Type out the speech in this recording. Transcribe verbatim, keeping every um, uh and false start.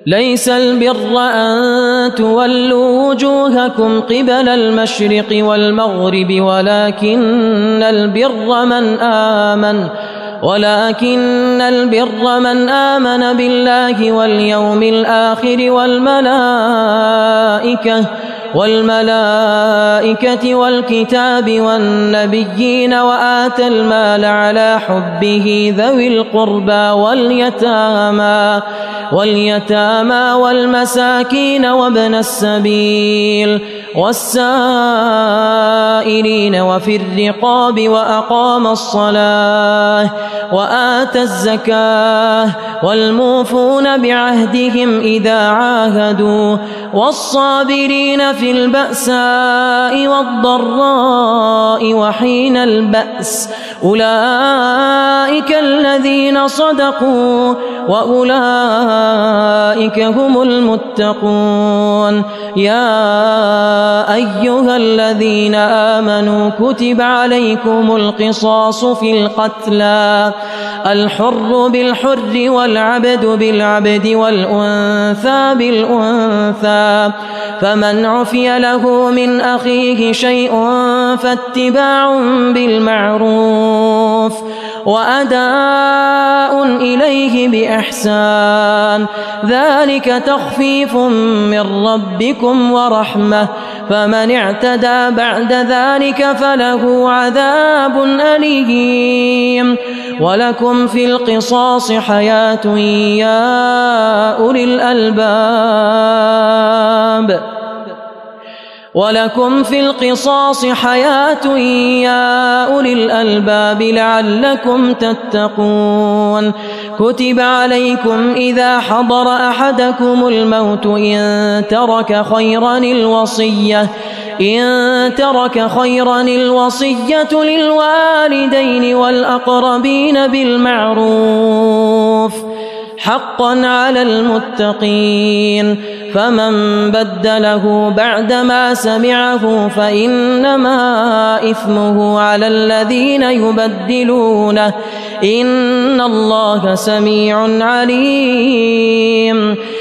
ليس البر أن تولوا وجوهكم قبل المشرق والمغرب ولكن البر من آمن ولكن البر من آمن بالله واليوم الآخر والملائكة والملائكة والكتاب والنبيين وآتى المال على حبه ذوي القربى واليتامى واليتامى والمساكين وابن السبيل والسائلين وفي الرقاب وأقام الصلاة وآتى الزكاة والموفون بعهدهم إذا عاهدوا والصابرين في البأساء والضراء وحين البأس أولئك الذين صدقوا وأولئك هم المتقون. يا أيها الذين آمنوا كتب عليكم القصاص في القتلى الحر بالحر والعبد بالعبد والأنثى بالأنثى فمن عفي له من أخيه شيء فاتباع بالمعروف وأداء إليه بإحسان ذلك تخفيف من ربكم ورحمة فمن اعتدى بعد ذلك فله عذاب أليم. ولكم في القصاص حياة يا أولي الألباب ولكم في القصاص حياة يا أولي الألباب لعلكم تتقون. كتب عليكم إذا حضر أحدكم الموت إن ترك خيرا الوصية إن ترك خيرا الوصية للوالدين والأقربين بالمعروف حقا على المتقين فمن بدله بعدما سمعه فإنما إثمه على الذين يبدلونه إن الله سميع عليم.